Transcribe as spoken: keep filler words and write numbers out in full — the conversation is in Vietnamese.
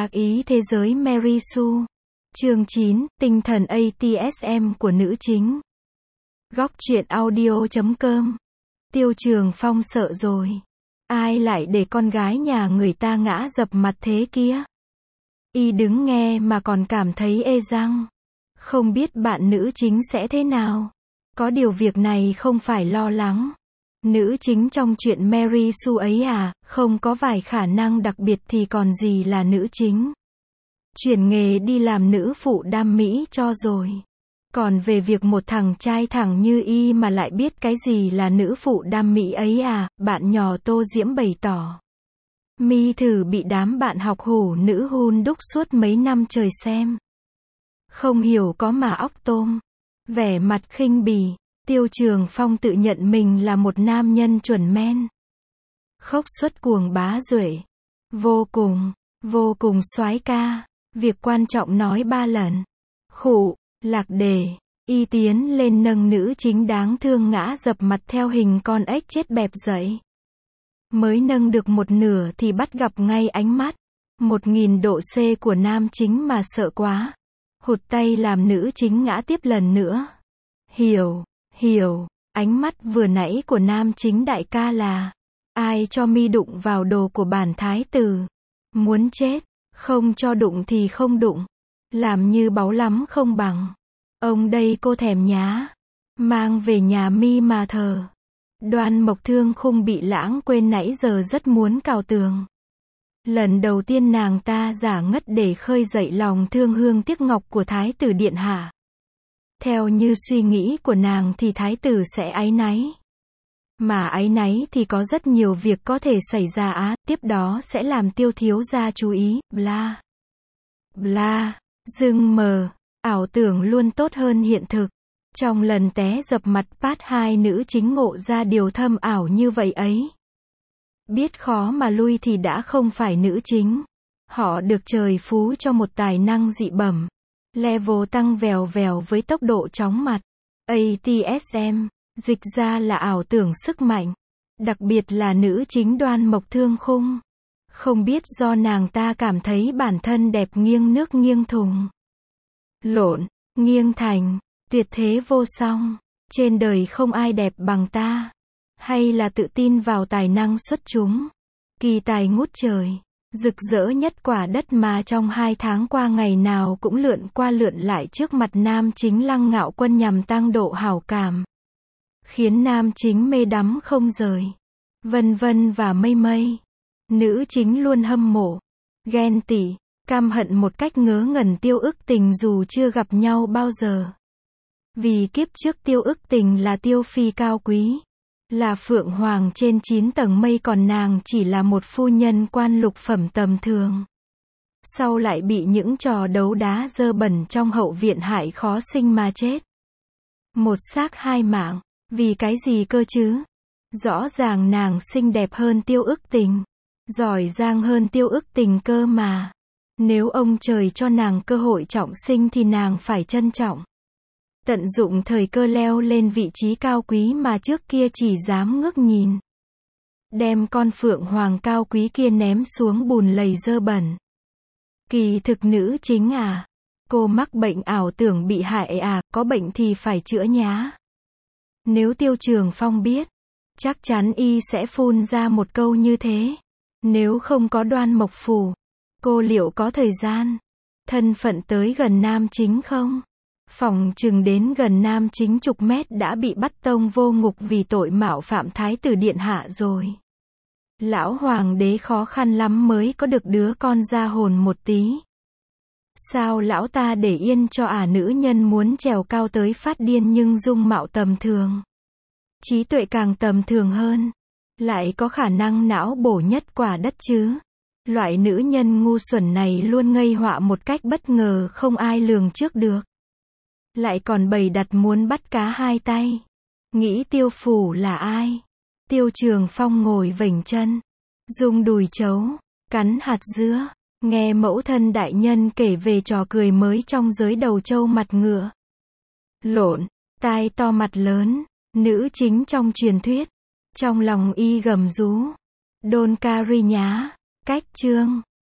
Ác ý thế giới Mary Sue. Chương chín, tinh thần a tê ét em của nữ chính. Góc truyện audio chấm com. Tiêu Trường Phong sợ rồi. Ai lại để con gái nhà người ta ngã dập mặt thế kia? Y đứng nghe mà còn cảm thấy ê răng. Không biết bạn nữ chính sẽ thế nào. Có điều việc này không phải lo lắng. Nữ chính trong chuyện Mary Sue ấy à, không có vài khả năng đặc biệt thì còn gì là nữ chính. Chuyển nghề đi làm nữ phụ đam mỹ cho rồi. Còn về việc một thằng trai thẳng như y mà lại biết cái gì là nữ phụ đam mỹ ấy à, bạn nhỏ Tô Diễm bày tỏ. Mi thử bị đám bạn học hủ nữ hun đúc suốt mấy năm trời xem. Không hiểu có mà óc tôm. Vẻ mặt khinh bỉ. Tiêu Trường Phong tự nhận mình là một nam nhân chuẩn men. Khốc xuất cuồng bá duệ. Vô cùng, vô cùng soái ca. Việc quan trọng nói ba lần. Khụ, lạc đề. Y tiến lên nâng nữ chính đáng thương ngã dập mặt theo hình con ếch chết bẹp dậy. Mới nâng được một nửa thì bắt gặp ngay ánh mắt. Một nghìn độ C của nam chính mà sợ quá. Hụt tay làm nữ chính ngã tiếp lần nữa. Hiểu. Hiểu, ánh mắt vừa nãy của nam chính đại ca là ai cho mi đụng vào đồ của bản thái tử. Muốn chết, không cho đụng thì không đụng. Làm như báu lắm không bằng. Ông đây cô thèm nhá. Mang về nhà mi mà thờ. Đoan Mộc Thương Khung bị lãng quên nãy giờ rất muốn cào tường. Lần đầu tiên nàng ta giả ngất để khơi dậy lòng thương hương tiếc ngọc của thái tử điện hạ. Theo như suy nghĩ của nàng thì thái tử sẽ áy náy. Mà áy náy thì có rất nhiều việc có thể xảy ra á, tiếp đó sẽ làm tiêu thiếu gia chú ý, bla. Bla, dưng mờ, ảo tưởng luôn tốt hơn hiện thực. Trong lần té dập mặt part hai nữ chính ngộ ra điều thâm ảo như vậy ấy. Biết khó mà lui thì đã không phải nữ chính. Họ được trời phú cho một tài năng dị bẩm. Level tăng vèo vèo với tốc độ chóng mặt. a tê ét em, dịch ra là ảo tưởng sức mạnh. Đặc biệt là nữ chính Đoan Mộc Thương Khung. Không biết do nàng ta cảm thấy bản thân đẹp nghiêng nước nghiêng thùng. Lộn, nghiêng thành, tuyệt thế vô song. Trên đời không ai đẹp bằng ta. Hay là tự tin vào tài năng xuất chúng. Kỳ tài ngút trời. Rực rỡ nhất quả đất mà trong hai tháng qua ngày nào cũng lượn qua lượn lại trước mặt nam chính Lăng Ngạo Quân nhằm tăng độ hảo cảm. Khiến nam chính mê đắm không rời. Vân vân và mây mây. Nữ chính luôn hâm mộ. Ghen tị. Căm hận một cách ngớ ngẩn Tiêu Ức Tình dù chưa gặp nhau bao giờ. Vì kiếp trước Tiêu Ức Tình là Tiêu Phi cao quý. Là phượng hoàng trên chín tầng mây còn nàng chỉ là một phu nhân quan lục phẩm tầm thường. Sau lại bị những trò đấu đá dơ bẩn trong hậu viện hại khó sinh mà chết. Một xác hai mạng. Vì cái gì cơ chứ? Rõ ràng nàng xinh đẹp hơn Tiêu Ức Tình. Giỏi giang hơn Tiêu Ức Tình cơ mà. Nếu ông trời cho nàng cơ hội trọng sinh thì nàng phải trân trọng. Tận dụng thời cơ leo lên vị trí cao quý mà trước kia chỉ dám ngước nhìn. Đem con phượng hoàng cao quý kia ném xuống bùn lầy dơ bẩn. Kỳ thực nữ chính à? Cô mắc bệnh ảo tưởng bị hại à? Có bệnh thì phải chữa nhá. Nếu Tiêu Trường Phong biết, chắc chắn y sẽ phun ra một câu như thế. Nếu không có Đoan Mộc Phủ, cô liệu có thời gian, thân phận tới gần nam chính không? Phòng chừng đến gần nam chính chục mét đã bị bắt tông vô ngục vì tội mạo phạm thái tử điện hạ rồi. Lão hoàng đế khó khăn lắm mới có được đứa con ra hồn một tí. Sao lão ta để yên cho ả nữ nhân muốn trèo cao tới phát điên nhưng dung mạo tầm thường. Trí tuệ càng tầm thường hơn. Lại có khả năng não bổ nhất quả đất chứ. Loại nữ nhân ngu xuẩn này luôn gây họa một cách bất ngờ không ai lường trước được. Lại còn bày đặt muốn bắt cá hai tay. Nghĩ Tiêu Phủ là ai? Tiêu Trường Phong ngồi vểnh chân. Rung đùi trấu. Cắn hạt dứa. Nghe mẫu thân đại nhân kể về trò cười mới trong giới đầu trâu mặt ngựa. Lộn. Tai to mặt lớn. Nữ chính trong truyền thuyết. Trong lòng y gầm rú. Đôn Cari nhá. Cách chương.